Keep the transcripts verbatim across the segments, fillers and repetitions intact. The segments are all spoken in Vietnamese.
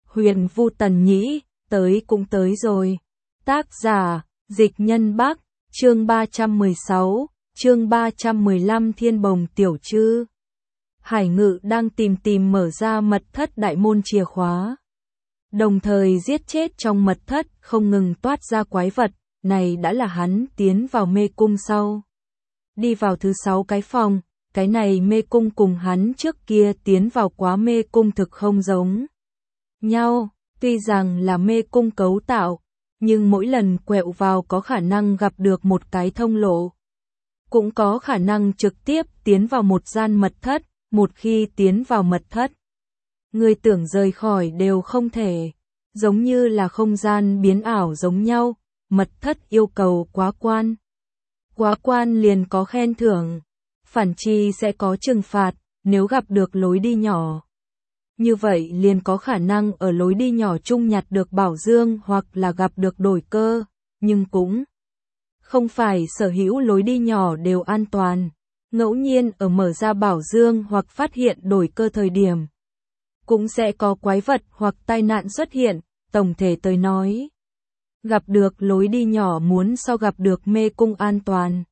Huyền Vu Tần Nhĩ, tới cũng tới rồi. Tác giả, Dịch Nhân Bắc, chương ba trăm mười sáu, chương ba trăm mười lăm Thiên Bồng Tiểu Trư. Hải Ngự đang tìm tìm mở ra mật thất đại môn chìa khóa. Đồng thời giết chết trong mật thất không ngừng toát ra quái vật, này đã là hắn tiến vào mê cung sau. Đi vào thứ sáu cái phòng, cái này mê cung cùng hắn trước kia tiến vào quá mê cung thực không giống nhau, tuy rằng là mê cung cấu tạo, nhưng mỗi lần quẹo vào có khả năng gặp được một cái thông lộ. Cũng có khả năng trực tiếp tiến vào một gian mật thất, một khi tiến vào mật thất. Người tưởng rời khỏi đều không thể, giống như là không gian biến ảo giống nhau, mật thất yêu cầu quá quan. Quá quan liền có khen thưởng, phản chi sẽ có trừng phạt, nếu gặp được lối đi nhỏ. Như vậy liền có khả năng ở lối đi nhỏ chung nhặt được bảo dương hoặc là gặp được đổi cơ, nhưng cũng không phải sở hữu lối đi nhỏ đều an toàn. Ngẫu nhiên ở mở ra bảo dương hoặc phát hiện đổi cơ thời điểm, cũng sẽ có quái vật hoặc tai nạn xuất hiện, tổng thể tới nói. Gặp được lối đi nhỏ muốn so gặp được mê cung an toàn.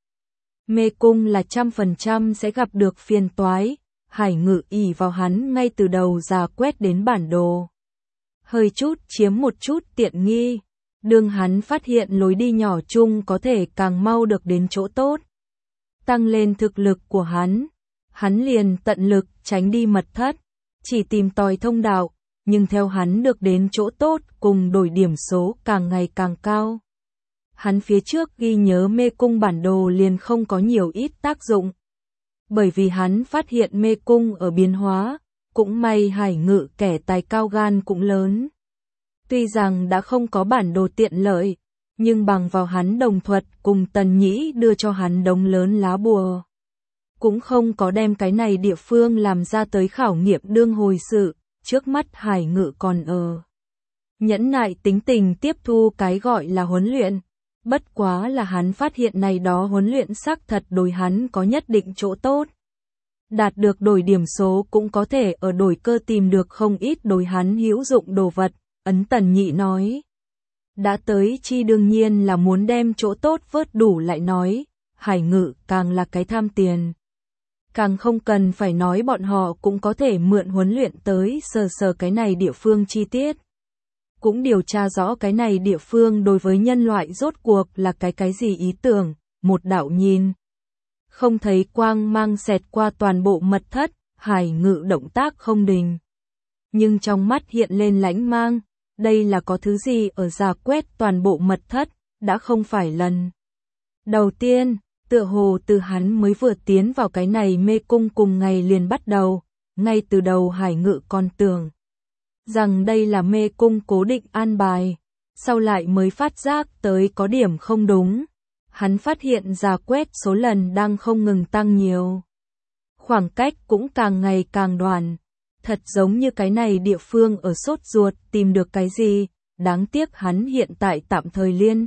Mê cung là trăm phần trăm sẽ gặp được phiền toái, Hải Ngự ỷ vào hắn ngay từ đầu giả quét đến bản đồ. Hơi chút chiếm một chút tiện nghi, đương hắn phát hiện lối đi nhỏ chung có thể càng mau được đến chỗ tốt. Tăng lên thực lực của hắn, hắn liền tận lực tránh đi mật thất, chỉ tìm tòi thông đạo, nhưng theo hắn được đến chỗ tốt cùng đổi điểm số càng ngày càng cao. Hắn phía trước ghi nhớ mê cung bản đồ liền không có nhiều ít tác dụng. Bởi vì hắn phát hiện mê cung ở biến hóa, cũng may Hải Ngự kẻ tài cao gan cũng lớn. Tuy rằng đã không có bản đồ tiện lợi, nhưng bằng vào hắn đồng thuật cùng Tần Nhĩ đưa cho hắn đống lớn lá bùa. Cũng không có đem cái này địa phương làm ra tới khảo nghiệm đương hồi sự, trước mắt Hải Ngự còn ở. Nhẫn nại tính tình tiếp thu cái gọi là huấn luyện, bất quá là hắn phát hiện này đó huấn luyện xác thật đối hắn có nhất định chỗ tốt. Đạt được đổi điểm số cũng có thể ở đổi cơ tìm được không ít đối hắn hữu dụng đồ vật, ấn Tần Nhĩ nói. Đã tới chi đương nhiên là muốn đem chỗ tốt vớt đủ lại nói, Hải Ngự càng là cái tham tiền. Càng không cần phải nói bọn họ cũng có thể mượn huấn luyện tới sờ sờ cái này địa phương chi tiết. Cũng điều tra rõ cái này địa phương đối với nhân loại rốt cuộc là cái cái gì ý tưởng, một đạo nhìn. Không thấy quang mang xẹt qua toàn bộ mật thất, Hải Ngự động tác không đình. Nhưng trong mắt hiện lên lãnh mang, đây là có thứ gì ở giả quét toàn bộ mật thất, đã không phải lần đầu tiên, tựa hồ từ hắn mới vừa tiến vào cái này mê cung cùng ngày liền bắt đầu, ngay từ đầu Hải Ngự còn tưởng rằng đây là mê cung cố định an bài, sau lại mới phát giác tới có điểm không đúng. Hắn phát hiện giả quét số lần đang không ngừng tăng nhiều. Khoảng cách cũng càng ngày càng đoạn. Thật giống như cái này địa phương ở sốt ruột tìm được cái gì, đáng tiếc hắn hiện tại tạm thời liên.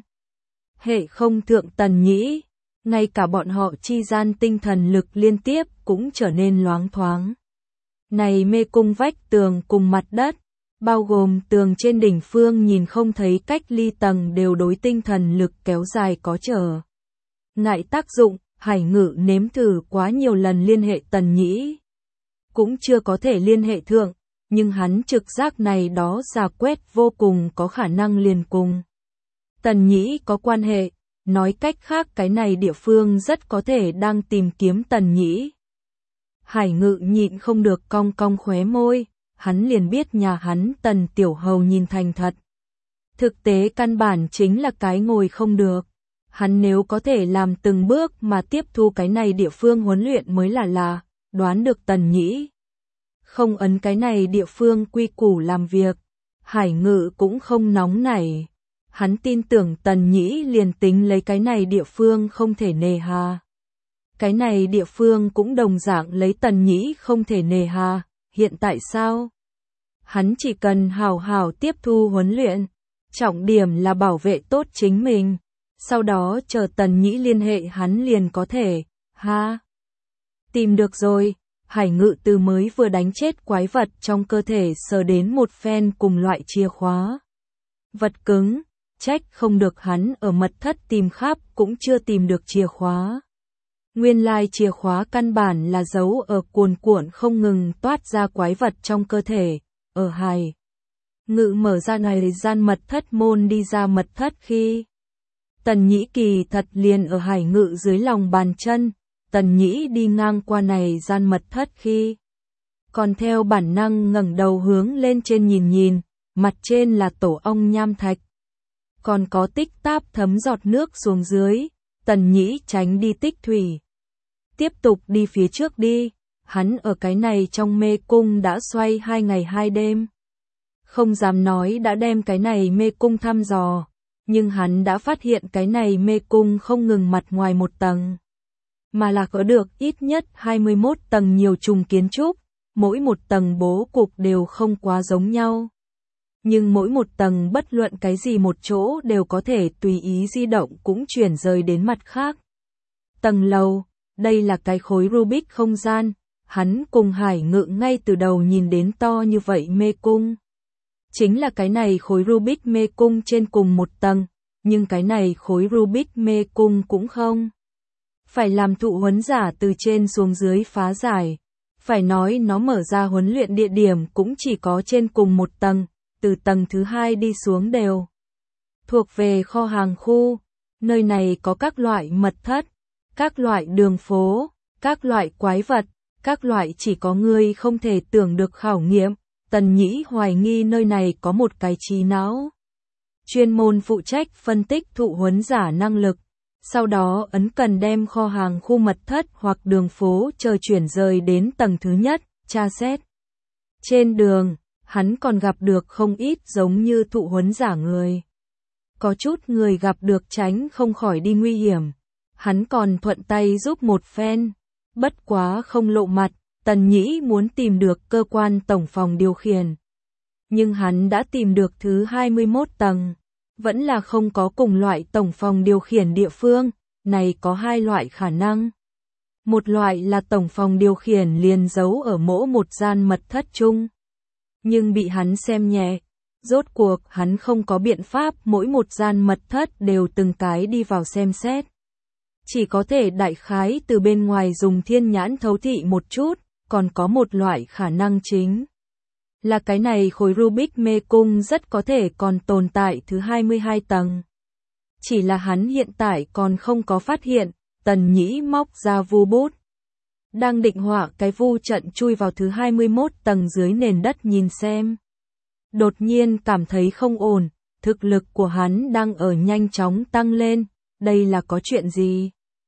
Hệ không thượng Tần Nhĩ, ngay cả bọn họ chi gian tinh thần lực liên tiếp cũng trở nên loáng thoáng. Này mê cung vách tường cùng mặt đất, bao gồm tường trên đỉnh phương nhìn không thấy cách ly tầng đều đối tinh thần lực kéo dài có trở ngại tác dụng, Hải Ngự nếm thử quá nhiều lần liên hệ Tần Nhĩ. Cũng chưa có thể liên hệ thượng, nhưng hắn trực giác này đó giả quét vô cùng có khả năng liền cùng Tần Nhĩ có quan hệ, nói cách khác cái này địa phương rất có thể đang tìm kiếm Tần Nhĩ. Hải Ngự nhịn không được cong cong khóe môi, hắn liền biết nhà hắn Tần Tiểu Hầu nhìn thành thật. Thực tế căn bản chính là cái ngồi không được. Hắn nếu có thể làm từng bước mà tiếp thu cái này địa phương huấn luyện mới là là, đoán được Tần Nhĩ. Không ấn cái này địa phương quy củ làm việc, Hải Ngự cũng không nóng nảy. Hắn tin tưởng Tần Nhĩ liền tính lấy cái này địa phương không thể nề hà. Cái này địa phương cũng đồng dạng lấy Tần Nhĩ không thể nề hà, hiện tại sao? Hắn chỉ cần hào hào tiếp thu huấn luyện, trọng điểm là bảo vệ tốt chính mình. Sau đó chờ Tần Nhĩ liên hệ hắn liền có thể, ha. Tìm được rồi, Hải Ngự Từ mới vừa đánh chết quái vật trong cơ thể sờ đến một phen cùng loại chìa khóa. Vật cứng, trách không được hắn ở mật thất tìm khắp cũng chưa tìm được chìa khóa. Nguyên lai chìa khóa căn bản là giấu ở cuồn cuộn không ngừng toát ra quái vật trong cơ thể, ở Hải Ngự mở ra này gian mật thất môn đi ra mật thất khi Tần Nhĩ kỳ thật liền ở Hải Ngự dưới lòng bàn chân. Tần Nhĩ đi ngang qua này gian mật thất khi còn theo bản năng ngẩng đầu hướng lên trên nhìn nhìn, mặt trên là tổ ong nham thạch. Còn có tích táp thấm giọt nước xuống dưới, Tần Nhĩ tránh đi tích thủy. Tiếp tục đi phía trước đi, hắn ở cái này trong mê cung đã xoay hai ngày hai đêm. Không dám nói đã đem cái này mê cung thăm dò, nhưng hắn đã phát hiện cái này mê cung không ngừng mặt ngoài một tầng, mà là có được ít nhất hai mươi mốt tầng nhiều trùng kiến trúc, mỗi một tầng bố cục đều không quá giống nhau. Nhưng mỗi một tầng bất luận cái gì một chỗ đều có thể tùy ý di động cũng chuyển rời đến mặt khác. Tầng lầu, đây là cái khối Rubik không gian, hắn cùng Hải Ngự ngay từ đầu nhìn đến to như vậy mê cung. Chính là cái này khối Rubik mê cung trên cùng một tầng, nhưng cái này khối Rubik mê cung cũng không phải làm thụ huấn giả từ trên xuống dưới phá giải. Phải nói nó mở ra huấn luyện địa điểm cũng chỉ có trên cùng một tầng, từ tầng thứ hai đi xuống đều thuộc về kho hàng khu. Nơi này có các loại mật thất, các loại đường phố, các loại quái vật, các loại chỉ có người không thể tưởng được khảo nghiệm. Tần Nhĩ hoài nghi nơi này có một cái trí não chuyên môn phụ trách phân tích thụ huấn giả năng lực, sau đó ấn cần đem kho hàng khu mật thất hoặc đường phố chờ chuyển rời đến tầng thứ nhất, tra xét. Trên đường, hắn còn gặp được không ít giống như thụ huấn giả người. Có chút người gặp được tránh không khỏi đi nguy hiểm, hắn còn thuận tay giúp một phen, bất quá không lộ mặt. Tần Nhĩ muốn tìm được cơ quan tổng phòng điều khiển, nhưng hắn đã tìm được thứ hai mươi mốt tầng, vẫn là không có cùng loại tổng phòng điều khiển địa phương. Này có hai loại khả năng. Một loại là tổng phòng điều khiển liền giấu ở mỗi một gian mật thất chung, nhưng bị hắn xem nhẹ. Rốt cuộc hắn không có biện pháp mỗi một gian mật thất đều từng cái đi vào xem xét, chỉ có thể đại khái từ bên ngoài dùng thiên nhãn thấu thị một chút. Còn có một loại khả năng chính là cái này khối Rubik mê cung rất có thể còn tồn tại thứ hai mươi hai tầng. Chỉ là hắn hiện tại còn không có phát hiện. Tần Nhĩ móc ra vu bút, đang định họa cái vu trận chui vào thứ hai mươi mốt tầng dưới nền đất nhìn xem. Đột nhiên cảm thấy không ổn, thực lực của hắn đang ở nhanh chóng tăng lên, đây là có chuyện gì?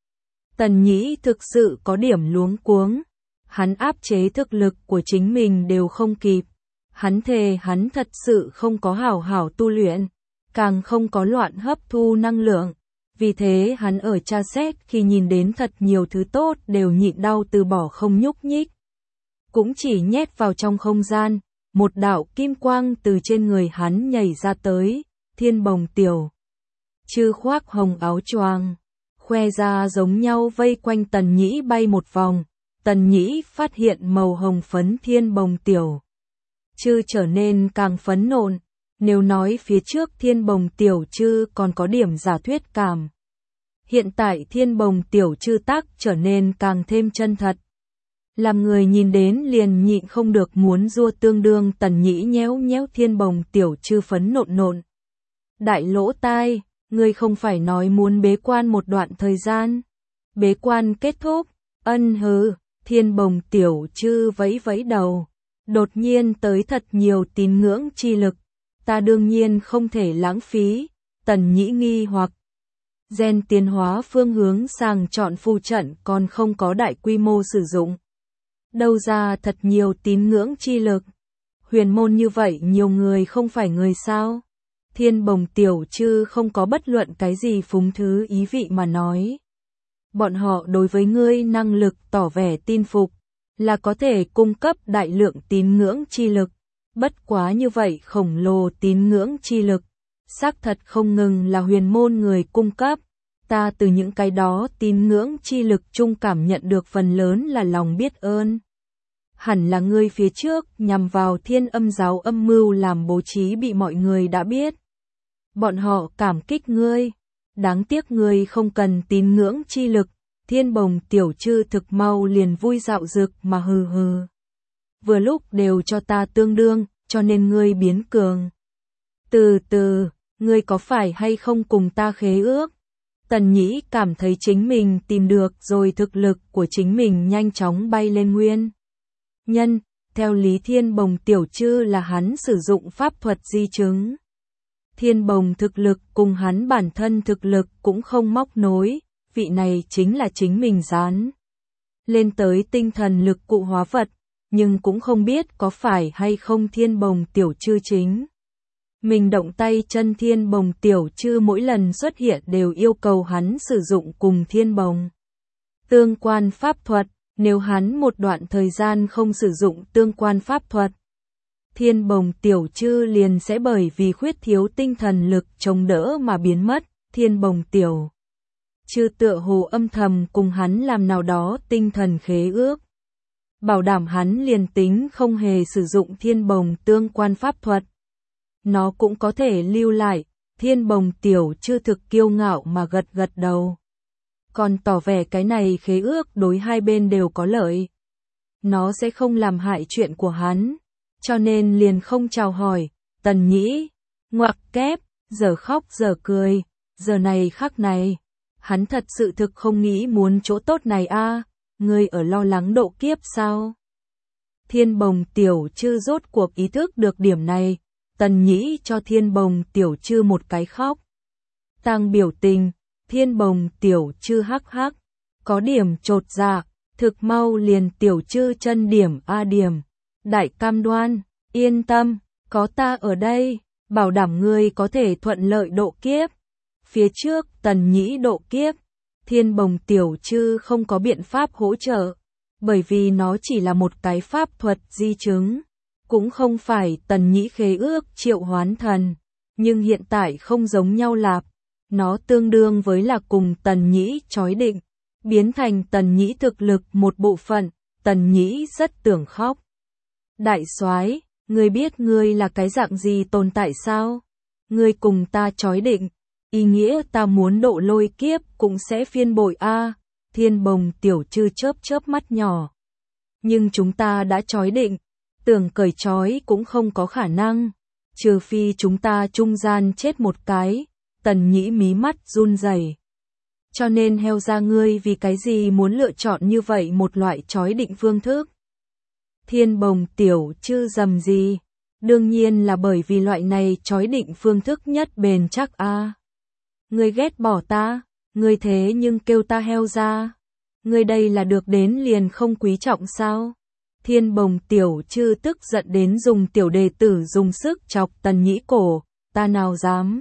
Tần Nhĩ thực sự có điểm luống cuống. Hắn áp chế thực lực của chính mình đều không kịp. Hắn thề hắn thật sự không có hảo hảo tu luyện, càng không có loạn hấp thu năng lượng. Vì thế hắn ở tra xét khi nhìn đến thật nhiều thứ tốt đều nhịn đau từ bỏ không nhúc nhích. Cũng chỉ nhét vào trong không gian, một đạo kim quang từ trên người hắn nhảy ra tới, Thiên Bồng Tiểu Chư khoác hồng áo choàng, khoe ra giống nhau vây quanh Tần Nhĩ bay một vòng. Tần Nhĩ phát hiện màu hồng phấn Thiên Bồng Tiểu Chư trở nên càng phấn nộn. Nếu nói phía trước Thiên Bồng Tiểu Chư còn có điểm giả thuyết cảm, hiện tại Thiên Bồng Tiểu Chư tác trở nên càng thêm chân thật, làm người nhìn đến liền nhịn không được muốn rua tương đương. Tần Nhĩ nhéo nhéo Thiên Bồng Tiểu Chư phấn nộn nộn. Đại lỗ tai, ngươi không phải nói muốn bế quan một đoạn thời gian? Bế quan kết thúc, ân hừ. Thiên Bồng Tiểu Chư vẫy vẫy đầu, đột nhiên tới thật nhiều tín ngưỡng chi lực, ta đương nhiên không thể lãng phí. Tần Nhĩ nghi hoặc, gen tiến hóa phương hướng sàng chọn phù trận còn không có đại quy mô sử dụng, đâu ra thật nhiều tín ngưỡng chi lực? Huyền môn như vậy nhiều người không phải người sao? Thiên Bồng Tiểu Chư không có bất luận cái gì phúng thứ ý vị mà nói. Bọn họ đối với ngươi năng lực tỏ vẻ tin phục, là có thể cung cấp đại lượng tín ngưỡng chi lực. Bất quá như vậy khổng lồ tín ngưỡng chi lực, xác thật không ngừng là huyền môn người cung cấp. Ta từ những cái đó tín ngưỡng chi lực chung cảm nhận được phần lớn là lòng biết ơn. hẳn là ngươi phía trước nhằm vào Thiên Âm giáo âm mưu làm bố trí bị mọi người đã biết. Bọn họ cảm kích ngươi, đáng tiếc ngươi không cần tín ngưỡng chi lực, Thiên Bồng tiểu chư thực mau liền vui dạo dực mà hừ hừ. Vừa lúc đều cho ta tương đương, cho nên ngươi biến cường. Từ từ, ngươi có phải hay không cùng ta khế ước? Tần Nhĩ cảm thấy chính mình tìm được rồi thực lực của chính mình nhanh chóng bay lên nguyên nhân, theo lý Thiên Bồng tiểu chư là hắn sử dụng pháp thuật di chứng. Thiên Bồng thực lực cùng hắn bản thân thực lực cũng không móc nối, vị này chính là chính mình dán lên tới tinh thần lực cụ hóa vật, nhưng cũng không biết có phải hay không Thiên Bồng tiểu chư chính. Mình động tay chân Thiên Bồng tiểu chư mỗi lần xuất hiện đều yêu cầu hắn sử dụng cùng Thiên Bồng tương quan pháp thuật, nếu hắn một đoạn thời gian không sử dụng tương quan pháp thuật, Thiên Bồng tiểu chư liền sẽ bởi vì khuyết thiếu tinh thần lực chống đỡ mà biến mất. Thiên Bồng tiểu chư tựa hồ âm thầm cùng hắn làm nào đó tinh thần khế ước, bảo đảm hắn liền tính không hề sử dụng Thiên Bồng tương quan pháp thuật, nó cũng có thể lưu lại. Thiên Bồng tiểu chư thực kiêu ngạo mà gật gật đầu, còn tỏ vẻ cái này khế ước đối hai bên đều có lợi, nó sẽ không làm hại chuyện của hắn, cho nên liền không chào hỏi. Tần Nhĩ ngoặc kép, giờ khóc giờ cười, giờ này khắc này, hắn thật sự thực không nghĩ muốn chỗ tốt này a. À, ngươi ở lo lắng độ kiếp sao? Thiên Bồng tiểu chư rốt cuộc ý thức được điểm này, Tần Nhĩ cho Thiên Bồng tiểu chư một cái khóc tang biểu tình. Thiên Bồng tiểu chư hắc hắc, có điểm chột dạ, thực mau liền tiểu chư chân điểm a điểm. Đại cam đoan, yên tâm, có ta ở đây, bảo đảm ngươi có thể thuận lợi độ kiếp. Phía trước Tần Nhĩ độ kiếp, Thiên Bồng tiểu chư không có biện pháp hỗ trợ, bởi vì nó chỉ là một cái pháp thuật di chứng, cũng không phải Tần Nhĩ khế ước triệu hoán thần, nhưng hiện tại không giống nhau lạp, nó tương đương với là cùng Tần Nhĩ chói định, biến thành Tần Nhĩ thực lực một bộ phận. Tần Nhĩ rất tưởng khóc. Đại soái, ngươi biết ngươi là cái dạng gì tồn tại sao? Ngươi cùng ta chói định, ý nghĩa ta muốn độ lôi kiếp cũng sẽ phiên bội a. À, Thiên Bồng tiểu chư chớp chớp mắt nhỏ. Nhưng chúng ta đã chói định, tưởng cởi chói cũng không có khả năng, trừ phi chúng ta trung gian chết một cái. Tần Nhĩ mí mắt run rẩy. Cho nên heo ra ngươi vì cái gì muốn lựa chọn như vậy một loại chói định phương thức? Thiên Bồng tiểu chư dầm gì? Đương nhiên là bởi vì loại này chói định phương thức nhất bền chắc a. À, ngươi ghét bỏ ta, ngươi thế nhưng kêu ta heo ra. Ngươi đây là được đến liền không quý trọng sao? Thiên Bồng tiểu chư tức giận đến dùng tiểu đề tử dùng sức chọc Tần Nhĩ cổ, ta nào dám.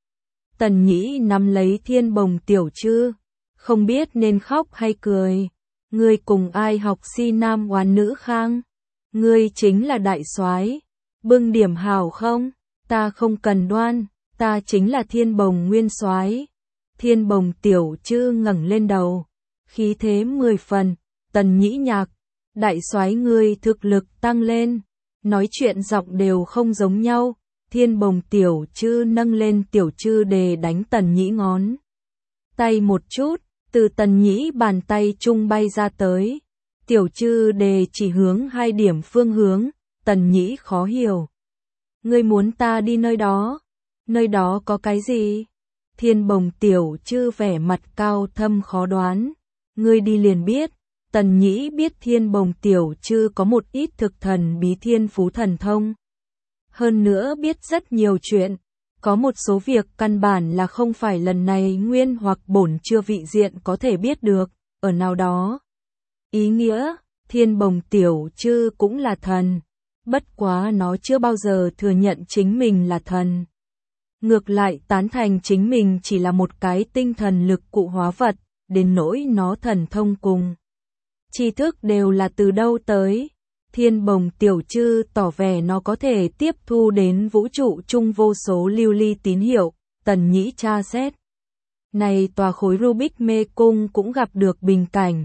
Tần Nhĩ nắm lấy Thiên Bồng tiểu chư, không biết nên khóc hay cười. Ngươi cùng ai học si nam oán nữ khang? Ngươi chính là đại soái, bưng điểm hào không? Ta không cần đoan, ta chính là Thiên Bồng nguyên soái. Thiên Bồng tiểu chư ngẩng lên đầu, khí thế mười phần. Tần Nhĩ nhạc, đại soái ngươi thực lực tăng lên, nói chuyện giọng đều không giống nhau. Thiên Bồng tiểu chư nâng lên tiểu chư đề đánh Tần Nhĩ ngón tay một chút, từ Tần Nhĩ bàn tay trung bay ra tới. Tiểu chư đề chỉ hướng hai điểm phương hướng. Tần Nhĩ khó hiểu. Ngươi muốn ta đi nơi đó? Nơi đó có cái gì? Thiên Bồng tiểu chư vẻ mặt cao thâm khó đoán. Ngươi đi liền biết. Tần Nhĩ biết Thiên Bồng tiểu chư có một ít thực thần bí thiên phú thần thông. Hơn nữa biết rất nhiều chuyện, có một số việc căn bản là không phải lần này nguyên hoặc bổn chưa vị diện có thể biết được, ở nào đó. Ý nghĩa, Thiên Bồng tiểu chư cũng là thần, bất quá nó chưa bao giờ thừa nhận chính mình là thần. Ngược lại tán thành chính mình chỉ là một cái tinh thần lực cụ hóa vật, đến nỗi nó thần thông cùng tri thức đều là từ đâu tới. Thiên Bồng tiểu chư tỏ vẻ nó có thể tiếp thu đến vũ trụ chung vô số lưu ly tín hiệu. Tần Nhĩ tra xét. Này tòa khối Rubik mê cung cũng gặp được bình cảnh.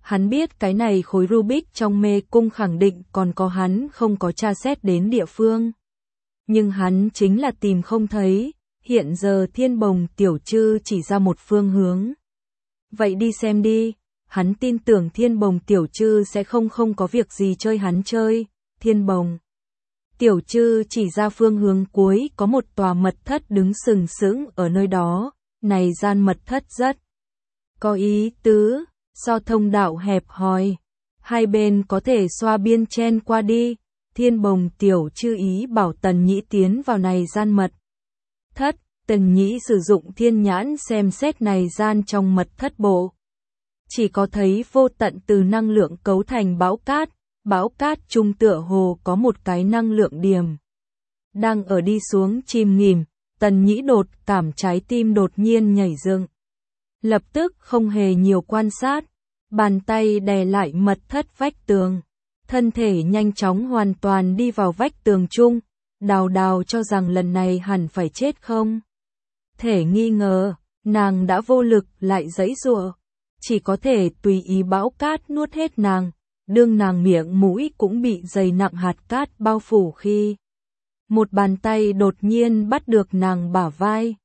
Hắn biết cái này khối Rubik trong mê cung khẳng định còn có hắn không có tra xét đến địa phương. Nhưng hắn chính là tìm không thấy, hiện giờ Thiên Bồng tiểu trư chỉ ra một phương hướng. Vậy đi xem đi, hắn tin tưởng Thiên Bồng tiểu trư sẽ không không có việc gì chơi hắn chơi. Thiên Bồng tiểu trư chỉ ra phương hướng cuối có một tòa mật thất đứng sừng sững ở nơi đó, này gian mật thất rất có ý tứ, so thông đạo hẹp hòi, hai bên có thể xoa biên chen qua đi. Thiên Bồng tiểu trư ý bảo Tần Nhĩ tiến vào này gian mật thất, Tần Nhĩ sử dụng thiên nhãn xem xét này gian trong mật thất bộ. Chỉ có thấy vô tận từ năng lượng cấu thành bão cát, bão cát trung tựa hồ có một cái năng lượng điểm. Đang ở đi xuống chìm nghỉm, Tần Nhĩ đột cảm trái tim đột nhiên nhảy dựng. Lập tức không hề nhiều quan sát, bàn tay đè lại mật thất vách tường. Thân thể nhanh chóng hoàn toàn đi vào vách tường chung, đào đào cho rằng lần này hẳn phải chết không. Thể nghi ngờ, nàng đã vô lực lại giãy giụa, chỉ có thể tùy ý bão cát nuốt hết nàng, đương nàng miệng mũi cũng bị dày nặng hạt cát bao phủ khi một bàn tay đột nhiên bắt được nàng bả vai,